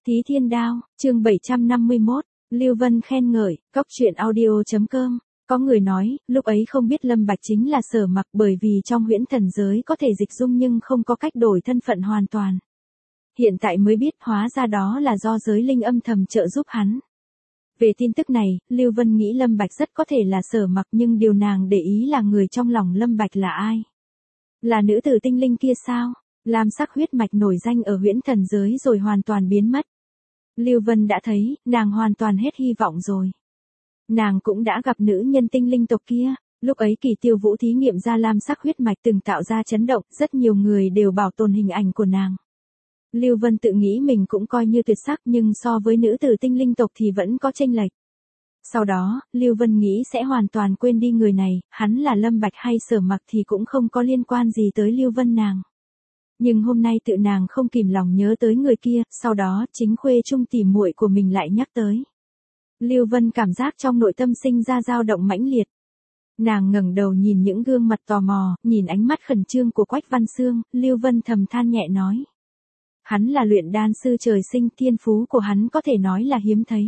Thí Thiên Đao, chương 751, Lưu Vân khen ngợi, cóc truyện audio.com. Có người nói, lúc ấy không biết Lâm Bạch chính là Sở Mặc bởi vì trong huyễn thần giới có thể dịch dung nhưng không có cách đổi thân phận hoàn toàn. Hiện tại mới biết hóa ra đó là do giới linh âm thầm trợ giúp hắn. Về tin tức này, Lưu Vân nghĩ Lâm Bạch rất có thể là Sở Mặc nhưng điều nàng để ý là người trong lòng Lâm Bạch là ai? Là nữ tử tinh linh kia sao? Lam sắc huyết mạch nổi danh ở huyễn thần giới rồi hoàn toàn biến mất. Lưu Vân đã thấy, nàng hoàn toàn hết hy vọng rồi. Nàng cũng đã gặp nữ nhân tinh linh tộc kia, lúc ấy Kỳ Tiêu Vũ thí nghiệm ra lam sắc huyết mạch từng tạo ra chấn động, rất nhiều người đều bảo tồn hình ảnh của nàng. Lưu Vân tự nghĩ mình cũng coi như tuyệt sắc nhưng so với nữ tử tinh linh tộc thì vẫn có chênh lệch. Sau đó, Lưu Vân nghĩ sẽ hoàn toàn quên đi người này, hắn là Lâm Bạch hay Sở Mặc thì cũng không có liên quan gì tới Lưu Vân nàng. Nhưng hôm nay tự nàng không kìm lòng nhớ tới người kia, sau đó chính khuê trung tỉ muội của mình lại nhắc tới. Lưu Vân cảm giác trong nội tâm sinh ra dao động mãnh liệt. Nàng ngẩng đầu nhìn những gương mặt tò mò, nhìn ánh mắt khẩn trương của Quách Văn Xương, Lưu Vân thầm than nhẹ nói. Hắn là luyện đan sư trời sinh, thiên phú của hắn có thể nói là hiếm thấy.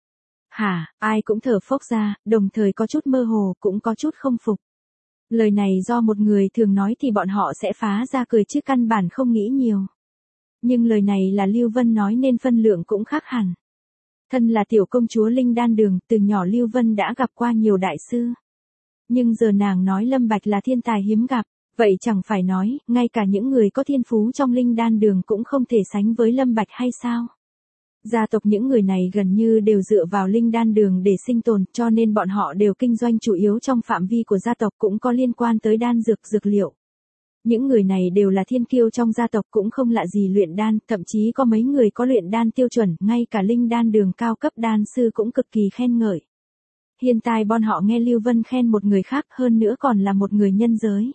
Hả, ai cũng thở phốc ra, đồng thời có chút mơ hồ, cũng có chút không phục. Lời này do một người thường nói thì bọn họ sẽ phá ra cười chứ căn bản không nghĩ nhiều. Nhưng lời này là Lưu Vân nói nên phân lượng cũng khác hẳn. Thân là tiểu công chúa Linh Đan Đường, từ nhỏ Lưu Vân đã gặp qua nhiều đại sư. Nhưng giờ nàng nói Lâm Bạch là thiên tài hiếm gặp, vậy chẳng phải nói, ngay cả những người có thiên phú trong Linh Đan Đường cũng không thể sánh với Lâm Bạch hay sao? Gia tộc những người này gần như đều dựa vào Linh Đan Đường để sinh tồn, cho nên bọn họ đều kinh doanh chủ yếu trong phạm vi của gia tộc cũng có liên quan tới đan dược dược liệu. Những người này đều là thiên kiêu trong gia tộc cũng không lạ gì luyện đan, thậm chí có mấy người có luyện đan tiêu chuẩn, ngay cả Linh Đan Đường cao cấp đan sư cũng cực kỳ khen ngợi. Hiện tại bọn họ nghe Lưu Vân khen một người khác hơn nữa còn là một người nhân giới.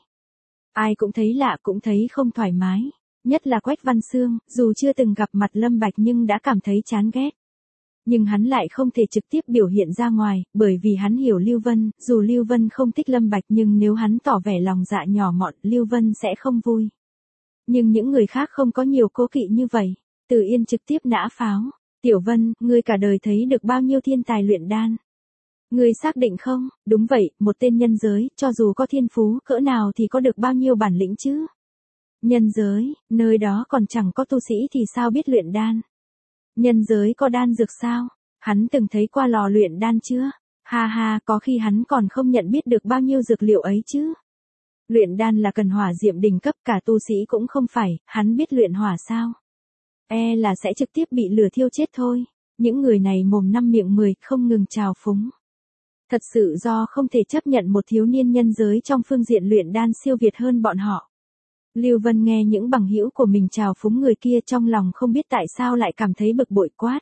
Ai cũng thấy lạ cũng thấy không thoải mái. Nhất là Quách Văn Xương, dù chưa từng gặp mặt Lâm Bạch nhưng đã cảm thấy chán ghét. Nhưng hắn lại không thể trực tiếp biểu hiện ra ngoài, bởi vì hắn hiểu Lưu Vân, dù Lưu Vân không thích Lâm Bạch nhưng nếu hắn tỏ vẻ lòng dạ nhỏ mọn, Lưu Vân sẽ không vui. Nhưng những người khác không có nhiều cố kỵ như vậy. Từ Yên trực tiếp nã pháo. Tiểu Vân, ngươi cả đời thấy được bao nhiêu thiên tài luyện đan? Ngươi xác định không? Đúng vậy, một tên nhân giới, cho dù có thiên phú cỡ nào thì có được bao nhiêu bản lĩnh chứ? Nhân giới, nơi đó còn chẳng có tu sĩ thì sao biết luyện đan? Nhân giới có đan dược sao? Hắn từng thấy qua lò luyện đan chưa? Ha ha, có khi hắn còn không nhận biết được bao nhiêu dược liệu ấy chứ. Luyện đan là cần hỏa diệm đỉnh cấp, cả tu sĩ cũng không phải, hắn biết luyện hỏa sao? E là sẽ trực tiếp bị lửa thiêu chết thôi. Những người này mồm năm miệng 10, không ngừng trào phúng. Thật sự do không thể chấp nhận một thiếu niên nhân giới trong phương diện luyện đan siêu việt hơn bọn họ. Lưu Vân nghe những bằng hữu của mình trào phúng người kia trong lòng không biết tại sao lại cảm thấy bực bội quát.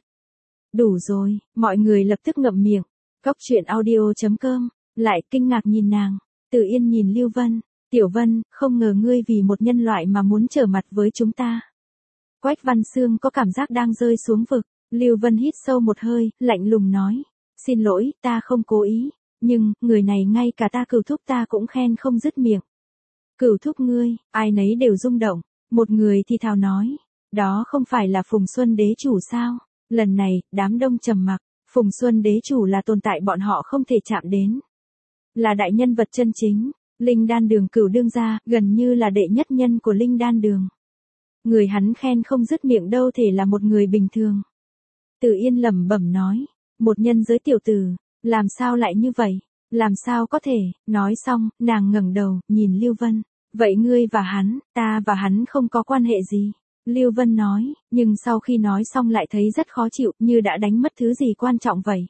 Đủ rồi, mọi người lập tức ngậm miệng. Cóc truyện audio.com, lại kinh ngạc nhìn nàng. Từ Yên nhìn Lưu Vân. Tiểu Vân, không ngờ ngươi vì một nhân loại mà muốn trở mặt với chúng ta. Quách Văn Xương có cảm giác đang rơi xuống vực. Lưu Vân hít sâu một hơi, lạnh lùng nói. Xin lỗi, ta không cố ý. Nhưng, người này ngay cả ta Cửu thúc ta cũng khen không dứt miệng. Cửu thúc ngươi, ai nấy đều rung động. Một người thì thào nói. Đó không phải là Phùng Xuân đế chủ sao? Lần này, đám đông trầm mặc. Phùng Xuân đế chủ là tồn tại bọn họ không thể chạm đến. Là đại nhân vật chân chính. Linh Đan Đường Cửu đương gia, gần như là đệ nhất nhân của Linh Đan Đường. Người hắn khen không dứt miệng đâu thể là một người bình thường. Từ Yên lẩm bẩm nói. Một nhân giới tiểu tử, làm sao lại như vậy? Làm sao có thể? Nói xong, nàng ngẩng đầu, nhìn Lưu Vân. Vậy ngươi và hắn, ta và hắn không có quan hệ gì. Lưu Vân nói, nhưng sau khi nói xong lại thấy rất khó chịu, như đã đánh mất thứ gì quan trọng vậy.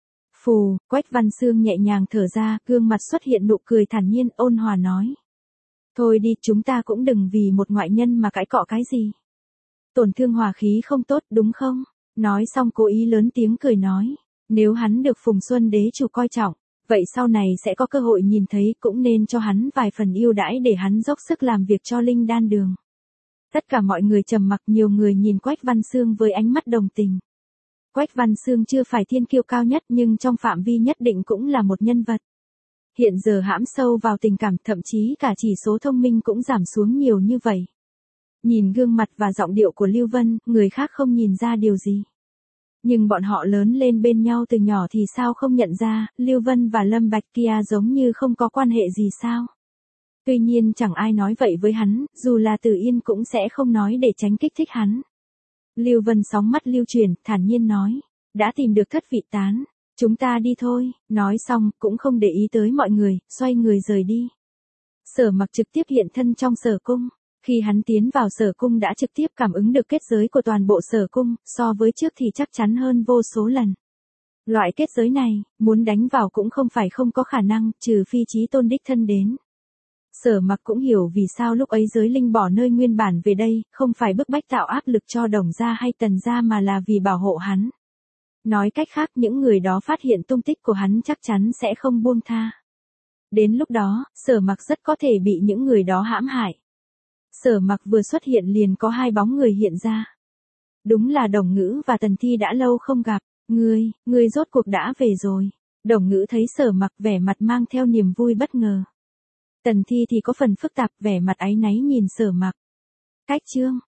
Phù, Quách Văn Xương nhẹ nhàng thở ra, gương mặt xuất hiện nụ cười thản nhiên, ôn hòa nói. Thôi đi, chúng ta cũng đừng vì một ngoại nhân mà cãi cọ cái gì. Tổn thương hòa khí không tốt, đúng không? Nói xong cố ý lớn tiếng cười nói. Nếu hắn được Phùng Xuân đế chủ coi trọng, vậy sau này sẽ có cơ hội nhìn thấy, cũng nên cho hắn vài phần ưu đãi để hắn dốc sức làm việc cho Linh Đan Đường. Tất cả mọi người trầm mặc, nhiều người nhìn Quách Văn Xương với ánh mắt đồng tình. Quách Văn Xương chưa phải thiên kiêu cao nhất nhưng trong phạm vi nhất định cũng là một nhân vật. Hiện giờ hãm sâu vào tình cảm, thậm chí cả chỉ số thông minh cũng giảm xuống nhiều như vậy. Nhìn gương mặt và giọng điệu của Lưu Vân, người khác không nhìn ra điều gì. Nhưng bọn họ lớn lên bên nhau từ nhỏ thì sao không nhận ra, Lưu Vân và Lâm Bạch kia giống như không có quan hệ gì sao. Tuy nhiên chẳng ai nói vậy với hắn, dù là Từ Yên cũng sẽ không nói để tránh kích thích hắn. Lưu Vân sóng mắt lưu chuyển, thản nhiên nói, đã tìm được thất vị tán, chúng ta đi thôi, nói xong, cũng không để ý tới mọi người, xoay người rời đi. Sở Mặc trực tiếp hiện thân trong Sở cung, khi hắn tiến vào Sở cung đã trực tiếp cảm ứng được kết giới của toàn bộ Sở cung, so với trước thì chắc chắn hơn vô số lần. Loại kết giới này, muốn đánh vào cũng không phải không có khả năng, trừ phi Chí Tôn đích thân đến. Sở Mặc cũng hiểu vì sao lúc ấy giới linh bỏ nơi nguyên bản về đây, không phải bức bách tạo áp lực cho Đồng gia hay Tần gia mà là vì bảo hộ hắn. Nói cách khác những người đó phát hiện tung tích của hắn chắc chắn sẽ không buông tha. Đến lúc đó, Sở Mặc rất có thể bị những người đó hãm hại. Sở Mặc vừa xuất hiện liền có hai bóng người hiện ra. Đúng là Đồng Ngữ và Tần Thi đã lâu không gặp, ngươi rốt cuộc đã về rồi. Đồng Ngữ thấy Sở Mặc vẻ mặt mang theo niềm vui bất ngờ. Tần Thi thì có phần phức tạp vẻ mặt áy náy nhìn Sở Mặc. Cách chương